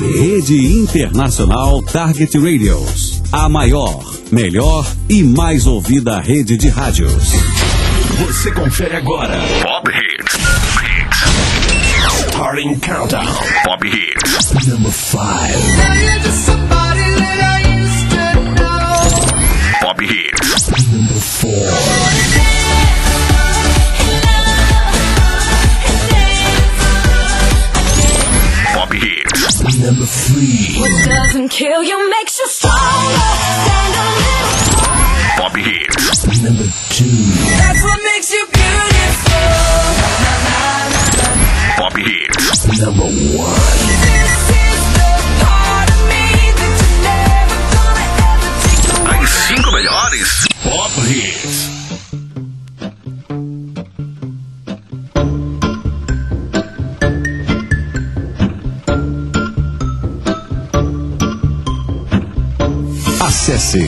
Rede Internacional Target Radios. A maior, melhor e mais ouvida rede de rádios. Você confere agora Pop Hits. Starting Countdown. Pop Hits. Number 5. Pop Hits. Number 4. Pop Hits. Number 3. What doesn't kill you makes you stronger. Stand a little. Pop Hits. Number 2. That's what makes you beautiful. Pop Hits. Number 1. This is the part of me that you're never gonna ever take away. As 5 melhores Pop Hits. Acesse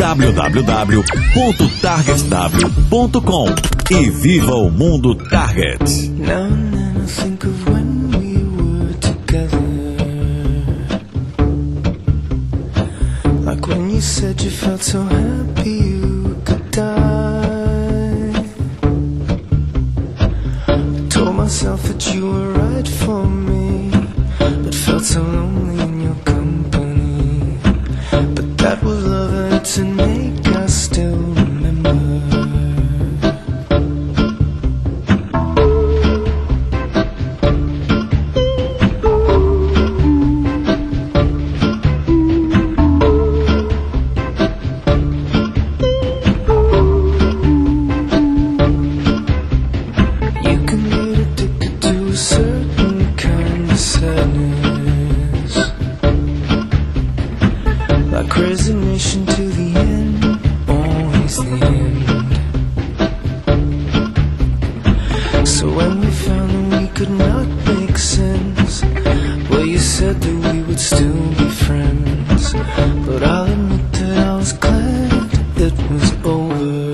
www.targetw.com e viva o mundo Target. Now and then I think of when we were together, like when you said you felt so happy you could die. I told myself that you were right for me, but felt so lonely in your company. But that was love and to make us still remember. Resignation to the end, always the end. So when we found that we could not make sense, well, you said that we would still be friends. But I'll admit that I was glad it was over.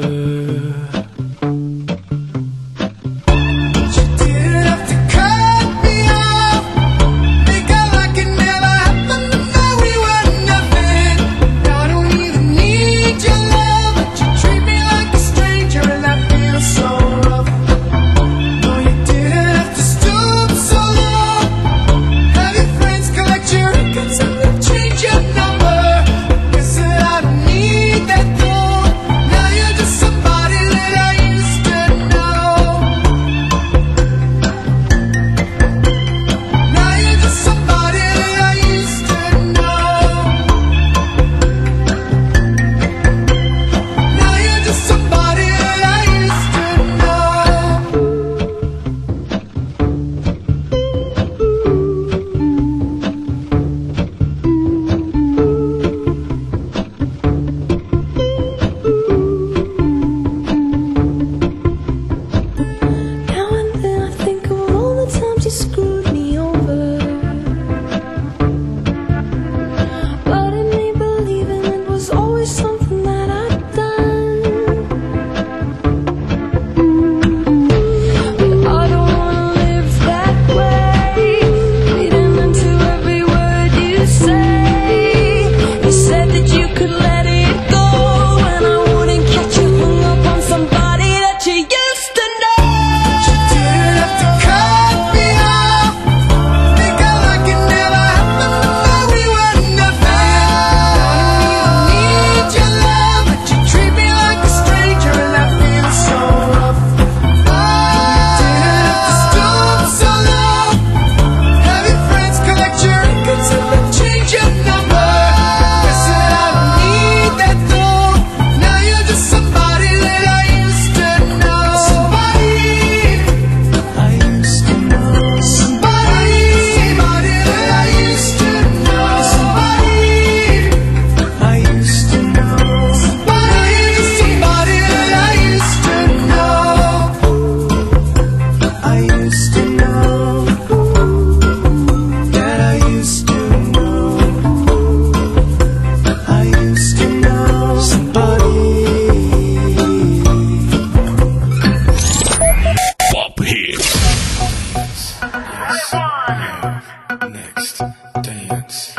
Next dance.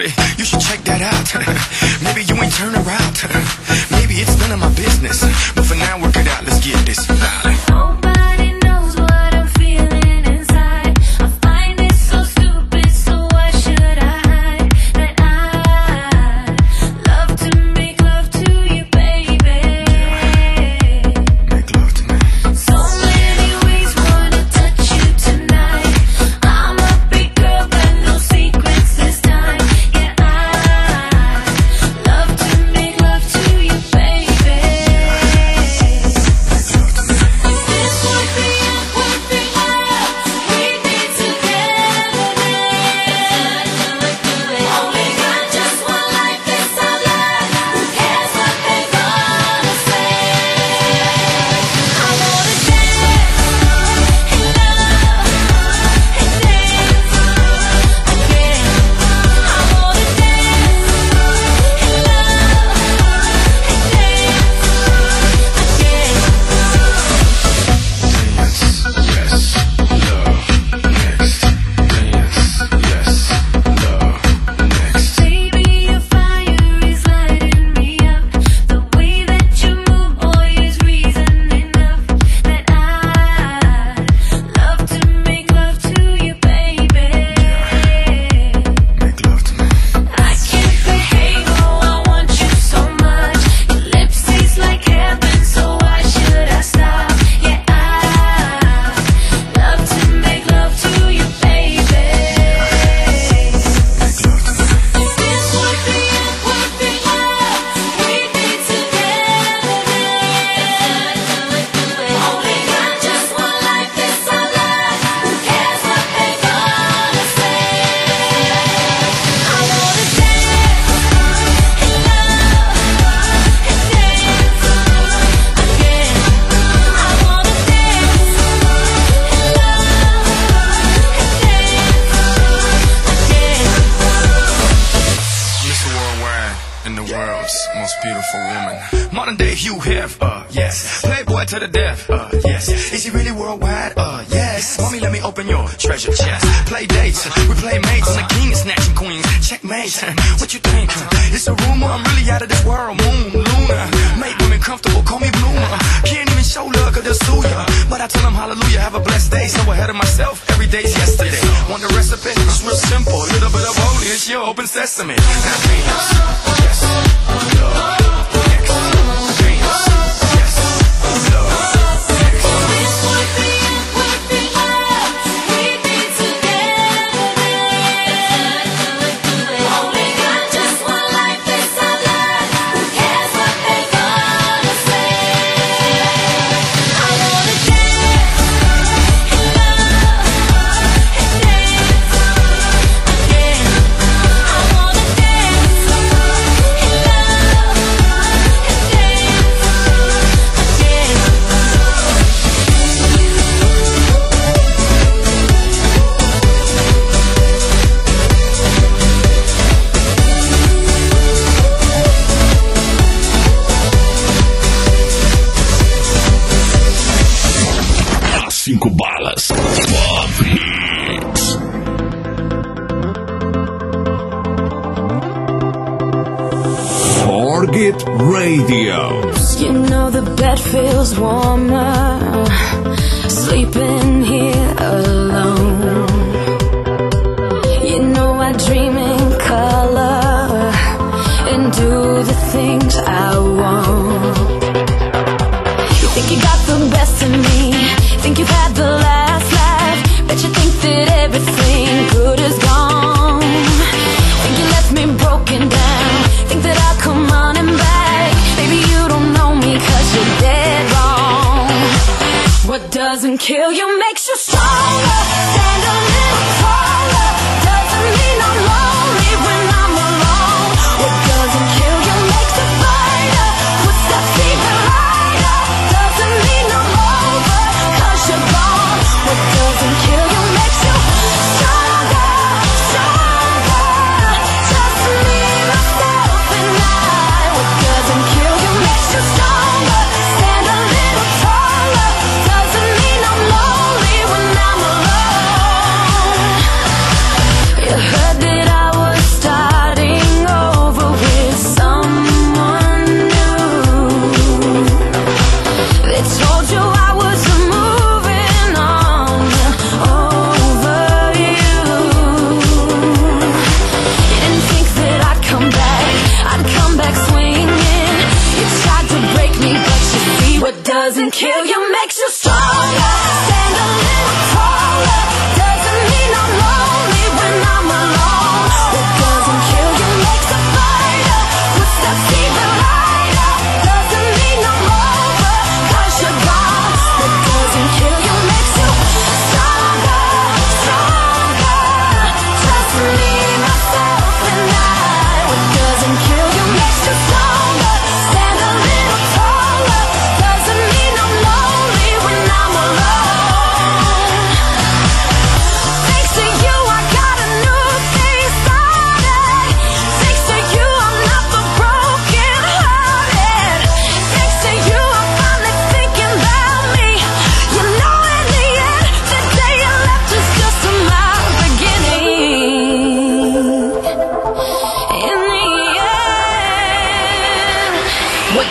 shorty, you should check that out. Maybe you ain't turn around. Maybe it's none of my business. But for now, work it out, let's get this. Nobody knows what I'm feeling inside. I find it so stupid, so why should I hide? That I love to make love to you, baby. Make love to me. So many ways wanna touch you tonight. I'm a big girl, but no secrets this time. Yeah, I love to make love to you, baby. This would be a perfect world. We'd be together then. Only got just one life, this our love. Who cares what they're gonna say? I wanna dance and love and dance again. I wanna dance and baby, your fire is lighting me up. The way that you move, boy, is reason enough that I'd love to make love to you, baby. Make love to me. I can't behave, oh, I want you so much. Your lips taste like heaven, so why should I stop? Yeah, I love to make love to you, baby. This would be a perfect world. We'd be together then. Only got just one life, this our love. Who cares what they're gonna say? I wanna dance and love and dance again. I wanna dance and love and dance again. Mr. Worldwide and the world's most beautiful woman. Modern day Hugh Hef, yes. Playboy to the death, yes. Is he really worldwide? Yes. Mommy, let me open your treasure chest. Play dates, we play mates. I'm the king of snatching queens. Checkmate, what you think? It's a rumor, I'm really out of this world. Moon, Luna, make women comfortable, call me Bloomer. Can't even show love, cause they'll sue ya. But I tell them hallelujah, have a blessed day. So ahead of myself, every day's yesterday. Want the recipe? It's real simple. A little bit of holy, it's your open sesame. Now Venus, yes, love, next. Venus, yes, love, next. This would be a perfect world. We'd be together then. Only got just one life, this our love. Who cares what they're gonna say? I wanna dance and love and dance again. I wanna dance and love and As 5 balas. Pop Hits. Target Radio. You know the bed feels warmer sleeping here alone. You know I dream in color and do the things I want. You think you got the best of me, think you've had the last laugh, bet you think that everything good is gone. Think you left me broken down, think that I'll come running back. Baby, you don't know me 'cause you're dead wrong. What doesn't kill you makes you stronger. Stand a little taller. Doesn't mean I'm lonely when I'm alone. What doesn't kill you makes a fighter. Footsteps even lighter. Doesn't mean I'm over 'cause you're gone. What doesn't kill you makes you stronger, stronger. Just me, myself, and I. What doesn't kill you makes you stronger. Stand a little taller. Doesn't mean I'm lonely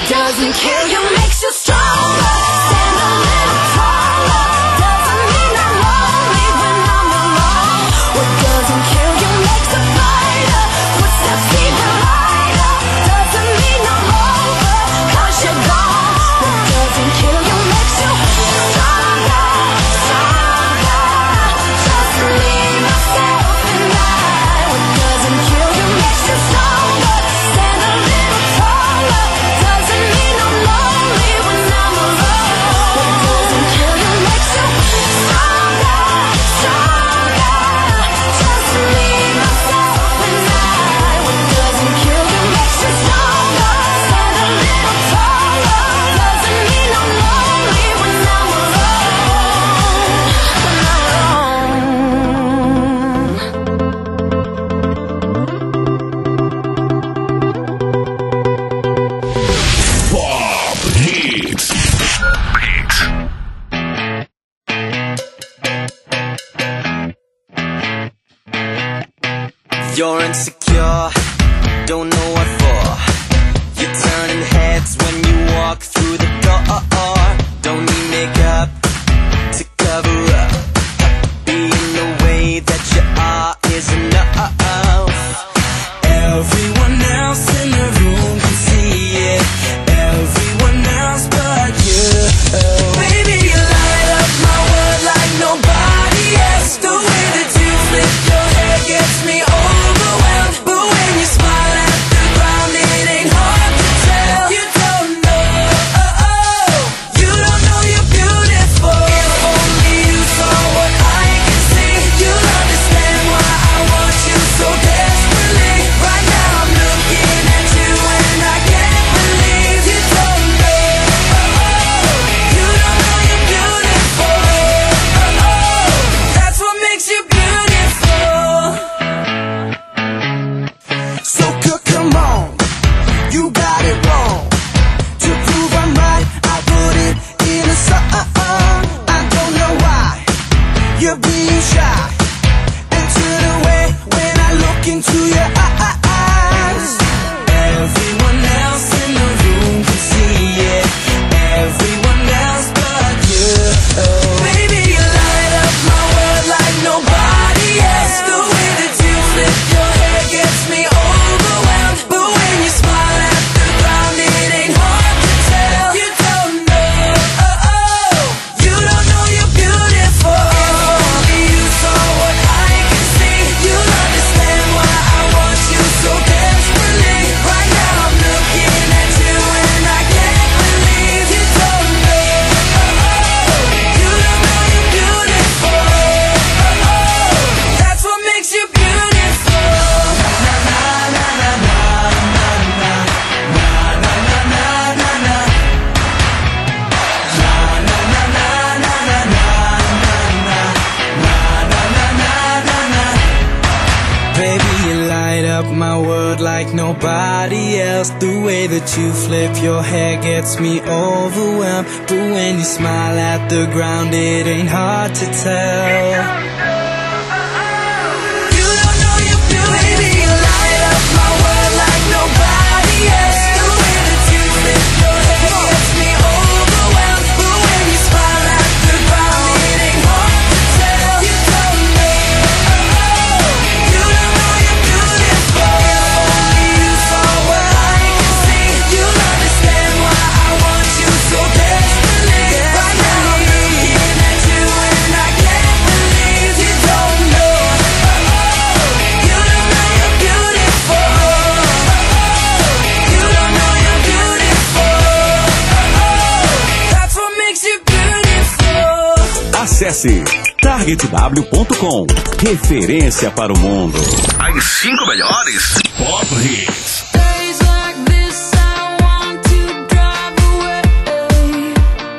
doesn't kill you makes you stronger. Stand a little taller. Doesn't mean I'm lonely when I'm alone. What doesn't kill you makes a fighter. Footsteps even lighter. Doesn't mean I'm over, 'cause you're gone. What doesn't kill you makes you stronger, stronger. Just me, myself, and I. What doesn't kill you makes you stronger. Stand a little taller. Doesn't mean I'm lonely when I'm alone. What doesn't kill you makes you stronger, stronger. Just me, myself, and I. What doesn't kill you makes you stronger. Stand a little taller. Doesn't mean I'm lonely when I'm alone. Pop Hits. You're insecure, don't know what for. You're turning heads when you walk through the door. Don't need makeup to cover up. Being the way that you are is enough. Everyone else in the room can see it. Everyone else but you. Baby, you light up my world like nobody else. The way that you flip your hair gets me overwhelmed. But when you smile at the ground, it ain't hard to tell. You don't know, you don't know you're beautiful. If only you saw what I can see, you'll understand why I want you so desperately. Right now I'm looking at you and I can't believe you don't know, you don't know you're beautiful. That's what makes you beautiful. So come on, you got it wrong. To prove I'm right, I put it in a song. I don't know why you're being shy and turn away when I look into your eyes. Everyone else in the room can see it. Everyone else but you. Baby, you light up my world like nobody else. The way that you flip your hair gets me overwhelmed. But when you smile at the ground, it ain't hard to tell. You don't know, you don't know you're beautiful. If only you saw what I can see, you'll understand why I want you so desperately. Right now I'm looking at you and I can't believe you don't know, you don't know you're beautiful. That's what makes you beautiful. Na na na na na na na na na na na na na. Na na na na na na na na na. Baby, you light up my world like nobody else. The way that you flip your hair gets me overwhelmed. But when you smile at the ground, it ain't hard to tell. You don't know you're beautiful. Baby, you light up my world like nobody else. The way that you flip your hair gets me overwhelmed. But when you smile at the ground, it ain't hard to tell. You don't know, you don't know you're beautiful. If only you saw what I can see, you'll understand why I want you so desperately. Right now I'm looking at you and I can't believe you don't know, you don't know you're beautiful. You don't know you're beautiful. That's what makes you beautiful. Acesse targetw.com. Referência para o mundo. As 5 melhores Pop Hits. Days like this, I want to drive away.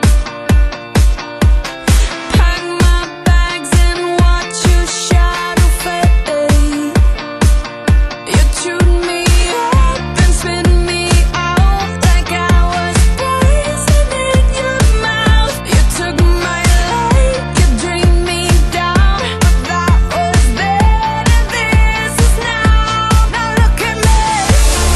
Pack my bags and watch your shadow fade. You chewed me up and spit me out like I was poison in your mouth. You took my life, you drained me down, but that was then and this is now. Now look at me.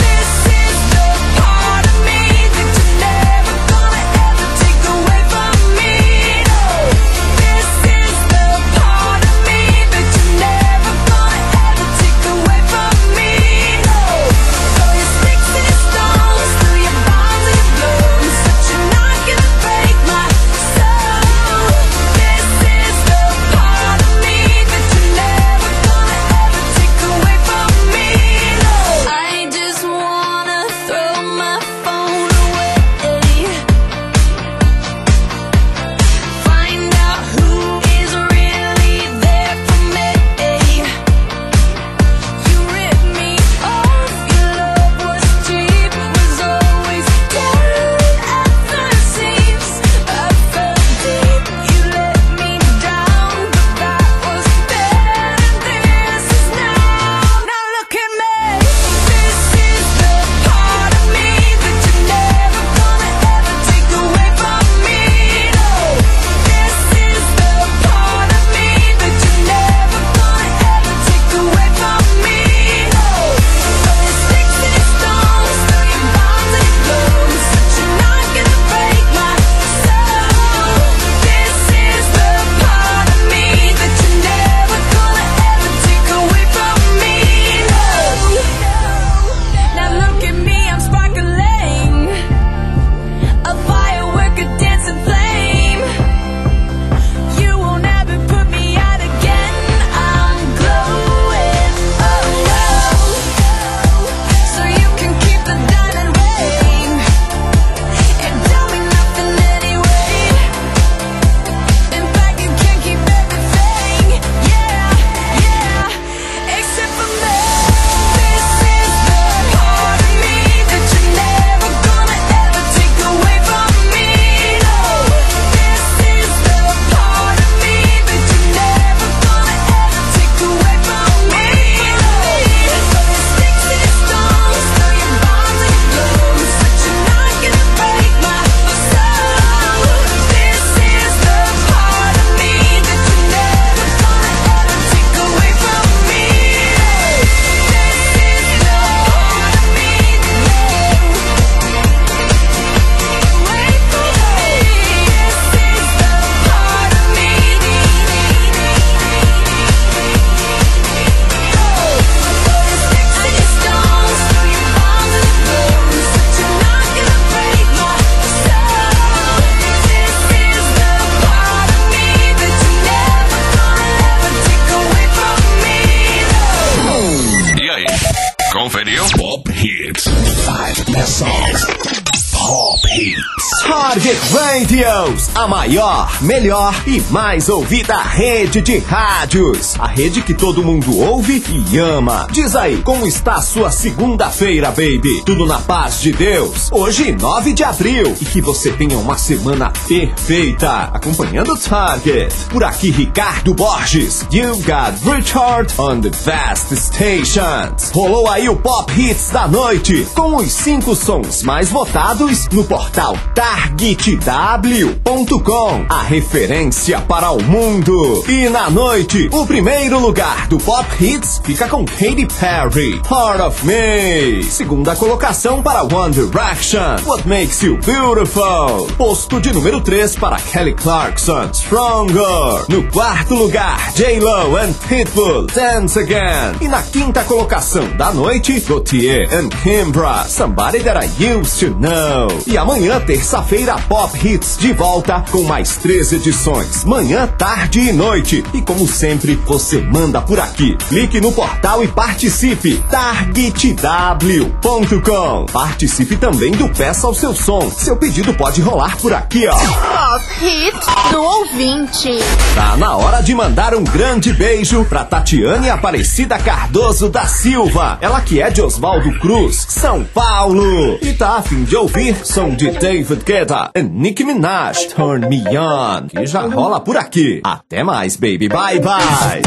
Hits. 5 best songs. Pop Hits. Target Radios, a maior, melhor e mais ouvida rede de rádios. A rede que todo mundo ouve e ama. Diz aí, como está a sua segunda-feira, baby? Tudo na paz de Deus? Hoje, 9 de abril. E que você tenha uma semana perfeita. Acompanhando Target. Por aqui, Ricardo Borges. You got Richard on the Best Stations. Rolou aí o Pop Hits da noite. Com os 5 sons mais votados no portal targetw.com, a referência para o mundo. E na noite, o primeiro lugar do Pop Hits fica com Katy Perry, Heart of Me. Segunda colocação para One Direction, What Makes You Beautiful. Posto de número 3 para Kelly Clarkson, Stronger. No quarto lugar, J-Lo and Pitbull, Dance Again. E na quinta colocação da noite, Gautier and Kimbra, Somebody That I Used to Know. E amanhã, terça-feira, Pop Hits de volta com mais 3 edições. Manhã, tarde e noite. E como sempre, você manda por aqui. Clique no portal e participe. targetw.com. Participe também do Peça o Seu Som. Seu pedido pode rolar por aqui, ó. Pop Hits do ouvinte. Tá na hora de mandar um grande beijo pra Tatiane Aparecida Cardoso da Silva. Ela que é de Oswaldo Cruz, São Paulo. E tá a fim de ouvir som de David Guetta e Nicki Minaj, Turn Me On, que já rola por aqui. Até mais, baby. Bye, bye.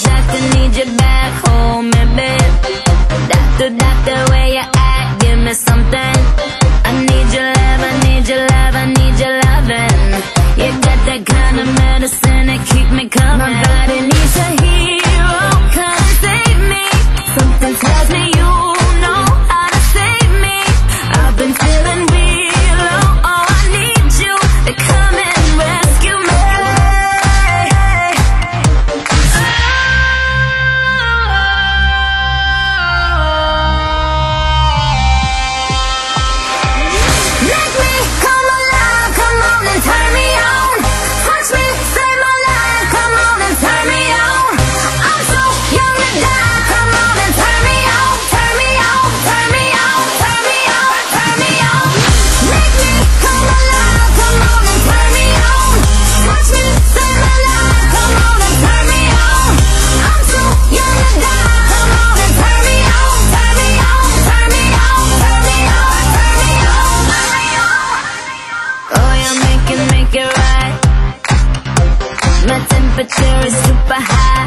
Temperature is super high.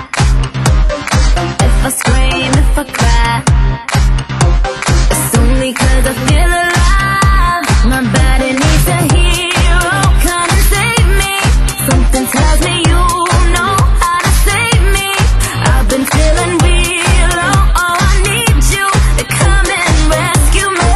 If I scream, if I cry, it's only 'cause I feel alive. My body needs a hero, come and save me. Something tells me you know how to save me. I've been feeling real, oh, I need you to come and rescue me.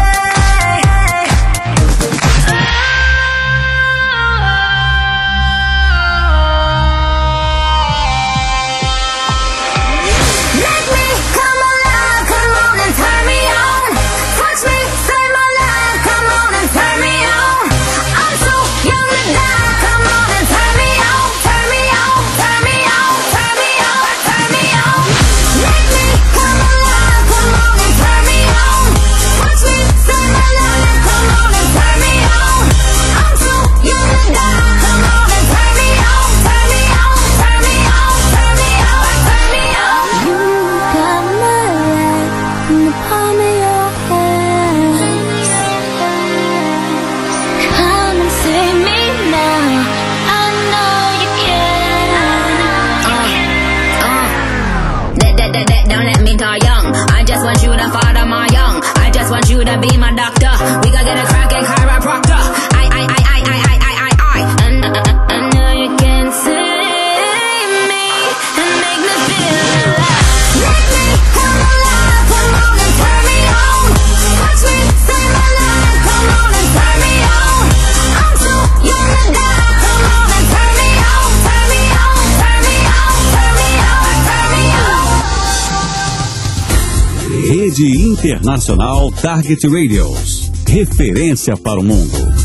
To be my doctor, we gotta get a cracking chiropractor. I know you can save me and make me feel alive. Make me come alive, come on and turn me on. Watch me save my life, come on and turn me on. I'm too young to die, come on and turn me on, turn me on, turn me on, turn me on, turn me on. Rede Internacional Target Radios. Referência para o mundo.